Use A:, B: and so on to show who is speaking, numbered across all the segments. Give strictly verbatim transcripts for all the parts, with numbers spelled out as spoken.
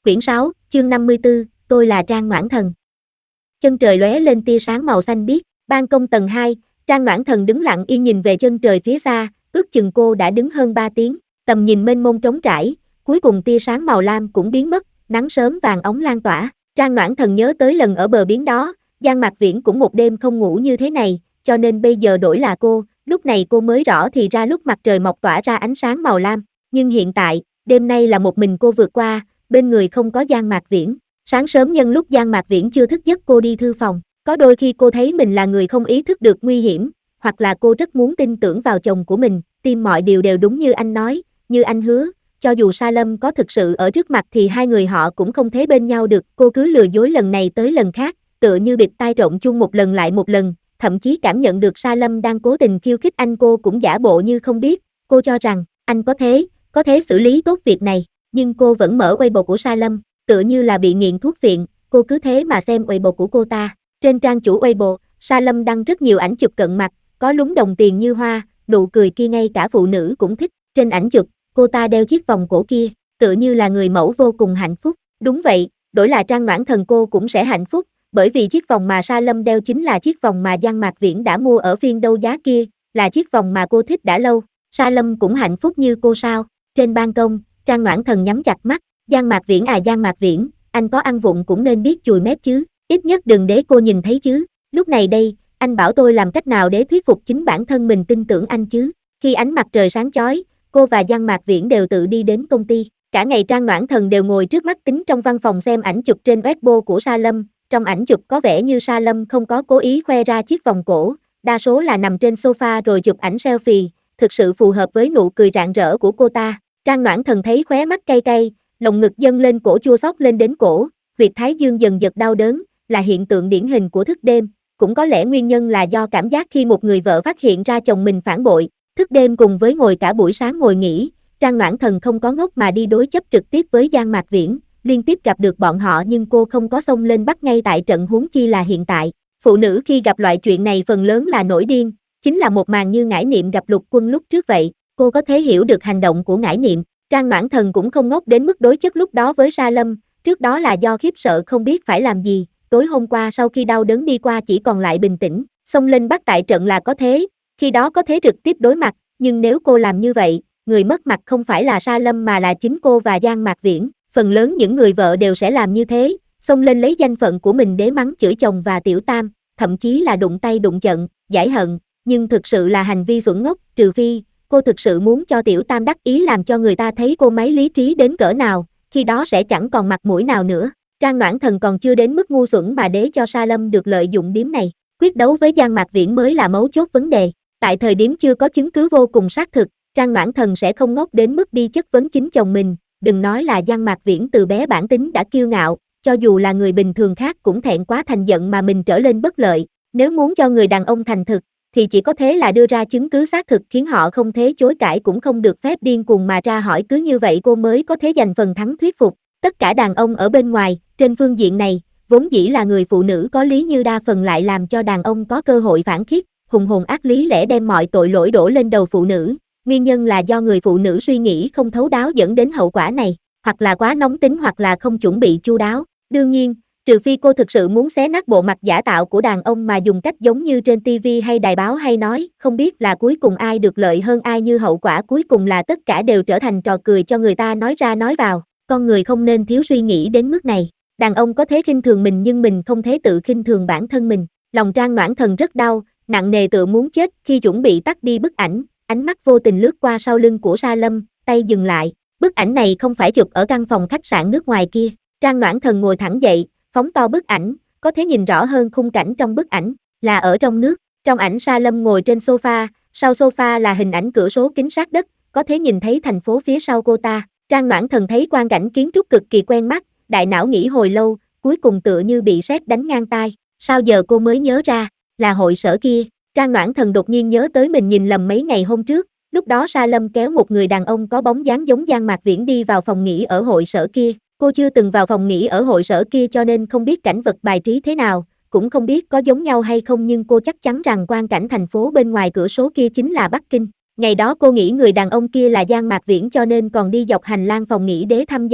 A: Quyển sáu, chương năm mươi tư, tôi là Trang Noãn Thần. Chân trời lóe lên tia sáng màu xanh biếc, ban công tầng hai, Trang Noãn Thần đứng lặng yên nhìn về chân trời phía xa, ước chừng cô đã đứng hơn ba tiếng, tầm nhìn mênh mông trống trải, cuối cùng tia sáng màu lam cũng biến mất, nắng sớm vàng óng lan tỏa. Trang Noãn Thần nhớ tới lần ở bờ biển đó, Giang Mạc Viễn cũng một đêm không ngủ như thế này, cho nên bây giờ đổi là cô, lúc này cô mới rõ thì ra lúc mặt trời mọc tỏa ra ánh sáng màu lam, nhưng hiện tại, đêm nay là một mình cô vượt qua, bên người không có Giang Mạc Viễn. Sáng sớm nhân lúc Giang Mạc Viễn chưa thức giấc cô đi thư phòng, có đôi khi cô thấy mình là người không ý thức được nguy hiểm, hoặc là cô rất muốn tin tưởng vào chồng của mình, tin mọi điều đều đúng như anh nói, như anh hứa, cho dù Sa Lâm có thực sự ở trước mặt thì hai người họ cũng không thế bên nhau được, cô cứ lừa dối lần này tới lần khác, tựa như bịt tai trộn chung một lần lại một lần, thậm chí cảm nhận được Sa Lâm đang cố tình khiêu khích anh cô cũng giả bộ như không biết, cô cho rằng, anh có thế, có thế xử lý tốt việc này, nhưng cô vẫn mở Weibo của Sa Lâm, tựa như là bị nghiện thuốc phiện, cô cứ thế mà xem Weibo của cô ta. Trên trang chủ Weibo, Sa Lâm đăng rất nhiều ảnh chụp cận mặt, có lúng đồng tiền như hoa, nụ cười kia ngay cả phụ nữ cũng thích. Trên ảnh chụp, cô ta đeo chiếc vòng cổ kia, tựa như là người mẫu vô cùng hạnh phúc. Đúng vậy, đổi là Trang Noãn Thần cô cũng sẽ hạnh phúc, bởi vì chiếc vòng mà Sa Lâm đeo chính là chiếc vòng mà Giang Mạc Viễn đã mua ở phiên đấu giá kia, là chiếc vòng mà cô thích đã lâu. Sa Lâm cũng hạnh phúc như cô sao? Trên ban công, Trang Noãn Thần nhắm chặt mắt, Giang Mạc Viễn à Giang Mạc Viễn, anh có ăn vụng cũng nên biết chùi mép chứ, ít nhất đừng để cô nhìn thấy chứ. Lúc này đây, anh bảo tôi làm cách nào để thuyết phục chính bản thân mình tin tưởng anh chứ. Khi ánh mặt trời sáng chói, cô và Giang Mạc Viễn đều tự đi đến công ty. Cả ngày Trang Noãn Thần đều ngồi trước mắt tính trong văn phòng xem ảnh chụp trên Weibo của Sa Lâm. Trong ảnh chụp có vẻ như Sa Lâm không có cố ý khoe ra chiếc vòng cổ, đa số là nằm trên sofa rồi chụp ảnh selfie, thực sự phù hợp với nụ cười rạng rỡ của cô ta. Trang Noãn Thần thấy khóe mắt cay cay, lồng ngực dâng lên, cổ chua xót lên đến cổ, huyệt thái dương dần dật đau đớn, là hiện tượng điển hình của thức đêm, cũng có lẽ nguyên nhân là do cảm giác khi một người vợ phát hiện ra chồng mình phản bội. Thức đêm cùng với ngồi cả buổi sáng ngồi nghỉ, Trang Noãn Thần không có ngốc mà đi đối chấp trực tiếp với Giang Mạc Viễn, liên tiếp gặp được bọn họ nhưng cô không có xông lên bắt ngay tại trận, huống chi là hiện tại. Phụ nữ khi gặp loại chuyện này phần lớn là nổi điên, chính là một màn như Ngải Niệm gặp Lục Quân lúc trước vậy, cô có thể hiểu được hành động của Ngải Niệm. Trang Noãn Thần cũng không ngốc đến mức đối chất lúc đó với Sa Lâm, trước đó là do khiếp sợ không biết phải làm gì, tối hôm qua sau khi đau đớn đi qua chỉ còn lại bình tĩnh, xông lên bắt tại trận là có thế, khi đó có thể trực tiếp đối mặt, nhưng nếu cô làm như vậy, người mất mặt không phải là Sa Lâm mà là chính cô và Giang Mạc Viễn, phần lớn những người vợ đều sẽ làm như thế, xông lên lấy danh phận của mình để mắng chửi chồng và tiểu tam, thậm chí là đụng tay đụng chận, giải hận, nhưng thực sự là hành vi xuẩn ngốc, trừ phi cô thực sự muốn cho tiểu tam đắc ý làm cho người ta thấy cô máy lý trí đến cỡ nào, khi đó sẽ chẳng còn mặt mũi nào nữa. Trang Noãn Thần còn chưa đến mức ngu xuẩn mà để cho Sa Lâm được lợi dụng điểm này, quyết đấu với Giang Mạc Viễn mới là mấu chốt vấn đề. Tại thời điểm chưa có chứng cứ vô cùng xác thực, Trang Noãn Thần sẽ không ngốc đến mức đi chất vấn chính chồng mình, đừng nói là Giang Mạc Viễn từ bé bản tính đã kiêu ngạo, cho dù là người bình thường khác cũng thẹn quá thành giận mà mình trở lên bất lợi, nếu muốn cho người đàn ông thành thực, thì chỉ có thế là đưa ra chứng cứ xác thực khiến họ không thế chối cãi cũng không được phép điên cuồng mà ra hỏi, cứ như vậy cô mới có thể giành phần thắng thuyết phục. Tất cả đàn ông ở bên ngoài, trên phương diện này, vốn dĩ là người phụ nữ có lý như đa phần lại làm cho đàn ông có cơ hội phản khiết, hùng hồn ác lý lẽ đem mọi tội lỗi đổ lên đầu phụ nữ. Nguyên nhân là do người phụ nữ suy nghĩ không thấu đáo dẫn đến hậu quả này, hoặc là quá nóng tính hoặc là không chuẩn bị chu đáo. Đương nhiên, trừ phi cô thực sự muốn xé nát bộ mặt giả tạo của đàn ông mà dùng cách giống như trên ti vi hay đài báo hay nói, không biết là cuối cùng ai được lợi hơn ai, như hậu quả cuối cùng là tất cả đều trở thành trò cười cho người ta nói ra nói vào. Con người không nên thiếu suy nghĩ đến mức này. Đàn ông có thể khinh thường mình nhưng mình không thể tự khinh thường bản thân mình. Lòng Trang Noãn Thần rất đau, nặng nề tựa muốn chết. Khi chuẩn bị tắt đi bức ảnh, ánh mắt vô tình lướt qua sau lưng của Sa Lâm, tay dừng lại. Bức ảnh này không phải chụp ở căn phòng khách sạn nước ngoài kia. Trang Noãn Thần ngồi thẳng dậy, phóng to bức ảnh, có thể nhìn rõ hơn khung cảnh trong bức ảnh, là ở trong nước. Trong ảnh Sa Lâm ngồi trên sofa, sau sofa là hình ảnh cửa sổ kính sát đất, có thể nhìn thấy thành phố phía sau cô ta. Trang Noãn Thần thấy quang cảnh kiến trúc cực kỳ quen mắt, đại não nghĩ hồi lâu, cuối cùng tựa như bị sét đánh ngang tai. Sao giờ cô mới nhớ ra, là hội sở kia. Trang Noãn Thần đột nhiên nhớ tới mình nhìn lầm mấy ngày hôm trước, lúc đó Sa Lâm kéo một người đàn ông có bóng dáng giống Giang Mạc Viễn đi vào phòng nghỉ ở hội sở kia. Cô chưa từng vào phòng nghỉ ở hội sở kia cho nên không biết cảnh vật bài trí thế nào, cũng không biết có giống nhau hay không, nhưng cô chắc chắn rằng quang cảnh thành phố bên ngoài cửa sổ kia chính là Bắc Kinh. Ngày đó cô nghĩ người đàn ông kia là Giang Mạc Viễn cho nên còn đi dọc hành lang phòng nghỉ để thăm dò,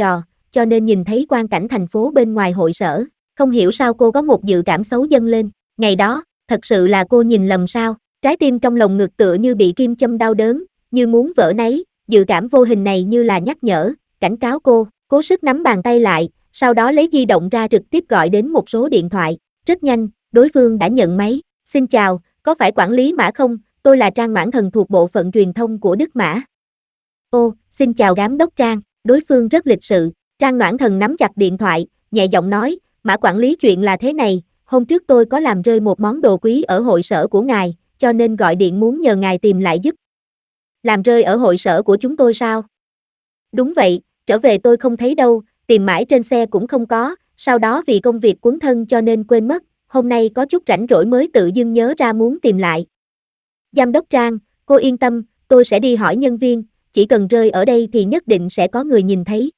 A: cho nên nhìn thấy quang cảnh thành phố bên ngoài hội sở. Không hiểu sao cô có một dự cảm xấu dâng lên. Ngày đó, thật sự là cô nhìn lầm sao? Trái tim trong lồng ngực tựa như bị kim châm đau đớn, như muốn vỡ nấy. Dự cảm vô hình này như là nhắc nhở, cảnh cáo cô. Cố sức nắm bàn tay lại, sau đó lấy di động ra trực tiếp gọi đến một số điện thoại. Rất nhanh, đối phương đã nhận máy. Xin chào, có phải quản lý Mã không? Tôi là Trang Noãn Thần thuộc bộ phận truyền thông của Đức Mã. Ô, xin chào giám đốc Trang. Đối phương rất lịch sự. Trang Noãn Thần nắm chặt điện thoại, nhẹ giọng nói, Mã quản lý, chuyện là thế này, hôm trước tôi có làm rơi một món đồ quý ở hội sở của ngài, cho nên gọi điện muốn nhờ ngài tìm lại giúp. Làm rơi ở hội sở của chúng tôi sao? Đúng vậy, trở về tôi không thấy đâu, tìm mãi trên xe cũng không có, sau đó vì công việc cuốn thân cho nên quên mất, hôm nay có chút rảnh rỗi mới tự dưng nhớ ra muốn tìm lại. Giám đốc Trang, cô yên tâm, tôi sẽ đi hỏi nhân viên, chỉ cần rơi ở đây thì nhất định sẽ có người nhìn thấy.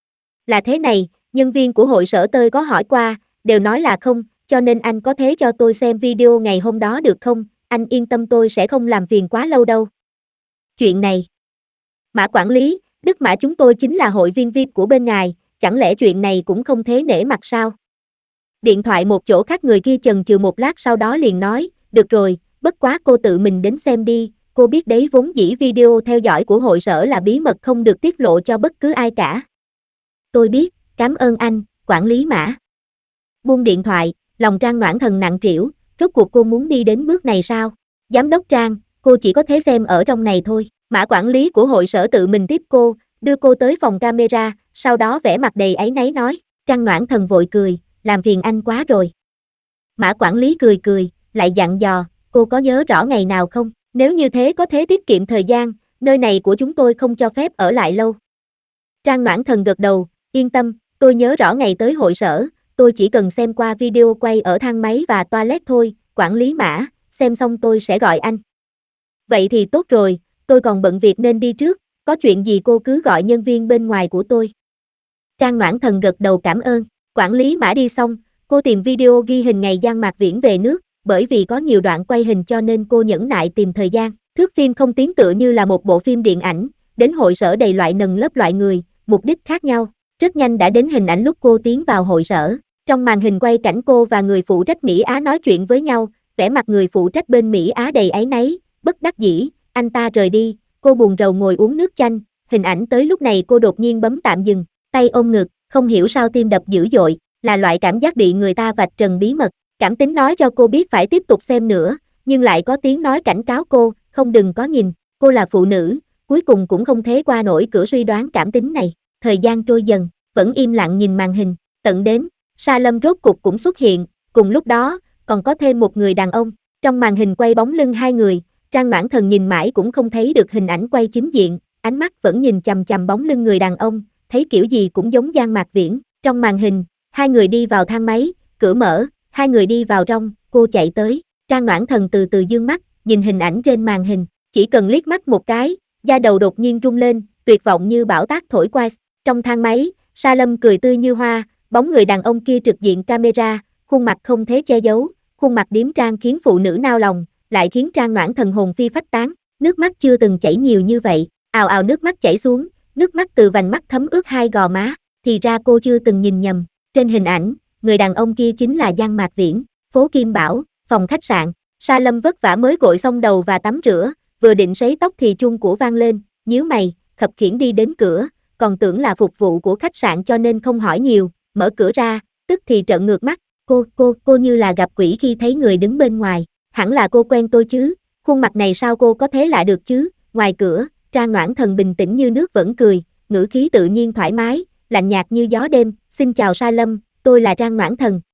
A: Là thế này, nhân viên của hội sở tôi có hỏi qua, đều nói là không, cho nên anh có thể cho tôi xem video ngày hôm đó được không? Anh yên tâm, tôi sẽ không làm phiền quá lâu đâu. Chuyện này, Mã quản lý, Đức Mã chúng tôi chính là hội viên vi ai pi của bên ngài, chẳng lẽ chuyện này cũng không thế nể mặt sao? Điện thoại một chỗ khác, người kia chần chừ một lát sau đó liền nói, được rồi, bất quá cô tự mình đến xem đi, cô biết đấy, vốn dĩ video theo dõi của hội sở là bí mật không được tiết lộ cho bất cứ ai cả. Tôi biết, cảm ơn anh, quản lý Mã. Buông điện thoại, lòng Trang Noãn Thần nặng trĩu, rốt cuộc cô muốn đi đến bước này sao? Giám đốc Trang, cô chỉ có thể xem ở trong này thôi. Mã quản lý của hội sở tự mình tiếp cô, đưa cô tới phòng camera, sau đó vẻ mặt đầy áy náy nói, Trang Noãn Thần vội cười, làm phiền anh quá rồi. Mã quản lý cười cười, lại dặn dò, cô có nhớ rõ ngày nào không? Nếu như thế có thể tiết kiệm thời gian, nơi này của chúng tôi không cho phép ở lại lâu. Trang Noãn Thần gật đầu, yên tâm, tôi nhớ rõ ngày tới hội sở, tôi chỉ cần xem qua video quay ở thang máy và toilet thôi, quản lý Mã, xem xong tôi sẽ gọi anh. Vậy thì tốt rồi, tôi còn bận việc nên đi trước, có chuyện gì cô cứ gọi nhân viên bên ngoài của tôi. Trang Noãn Thần gật đầu cảm ơn, quản lý Mã đi xong, cô tìm video ghi hình ngày Giang Mạc Viễn về nước, bởi vì có nhiều đoạn quay hình cho nên cô nhẫn nại tìm thời gian. Thước phim không tiếng tựa như là một bộ phim điện ảnh, đến hội sở đầy loại nầng lớp loại người, mục đích khác nhau. Rất nhanh đã đến hình ảnh lúc cô tiến vào hội sở. Trong màn hình quay cảnh cô và người phụ trách Mỹ Á nói chuyện với nhau, vẻ mặt người phụ trách bên Mỹ Á đầy áy náy, bất đắc dĩ, anh ta rời đi, cô buồn rầu ngồi uống nước chanh. Hình ảnh tới lúc này cô đột nhiên bấm tạm dừng, tay ôm ngực, không hiểu sao tim đập dữ dội, là loại cảm giác bị người ta vạch trần bí mật. Cảm tính nói cho cô biết phải tiếp tục xem nữa, nhưng lại có tiếng nói cảnh cáo cô, không đừng có nhìn, cô là phụ nữ, cuối cùng cũng không thế qua nổi cửa suy đoán cảm tính này. Thời gian trôi dần, vẫn im lặng nhìn màn hình, tận đến, Sa Lâm rốt cục cũng xuất hiện, cùng lúc đó, còn có thêm một người đàn ông, trong màn hình quay bóng lưng hai người, Trang Noãn Thần nhìn mãi cũng không thấy được hình ảnh quay chính diện, ánh mắt vẫn nhìn chằm chằm bóng lưng người đàn ông, thấy kiểu gì cũng giống Giang Mạc Viễn. Trong màn hình, hai người đi vào thang máy, cửa mở, hai người đi vào trong, cô chạy tới, Trang Noãn Thần từ từ dương mắt, nhìn hình ảnh trên màn hình, chỉ cần liếc mắt một cái, da đầu đột nhiên rung lên, tuyệt vọng như bão táp thổi qua. Trong thang máy, Sa Lâm cười tươi như hoa, bóng người đàn ông kia trực diện camera, khuôn mặt không thể che giấu, khuôn mặt điếm trang khiến phụ nữ nao lòng, lại khiến Trang Noãn Thần hồn phi phách tán, nước mắt chưa từng chảy nhiều như vậy, ào ào nước mắt chảy xuống, nước mắt từ vành mắt thấm ướt hai gò má, thì ra cô chưa từng nhìn nhầm, trên hình ảnh, người đàn ông kia chính là Giang Mạc Viễn, phố Kim Bảo, phòng khách sạn. Sa Lâm vất vả mới gội xong đầu và tắm rửa, vừa định sấy tóc thì chuông của vang lên, nhíu mày, khập khiễng đi đến cửa, còn tưởng là phục vụ của khách sạn cho nên không hỏi nhiều, mở cửa ra, tức thì trợn ngược mắt, cô, cô, cô như là gặp quỷ khi thấy người đứng bên ngoài, hẳn là cô quen tôi chứ, khuôn mặt này sao cô có thế lạ được chứ. Ngoài cửa, Trang Noãn Thần bình tĩnh như nước vẫn cười, ngữ khí tự nhiên thoải mái, lạnh nhạt như gió đêm, xin chào Sa Lâm, tôi là Trang Noãn Thần,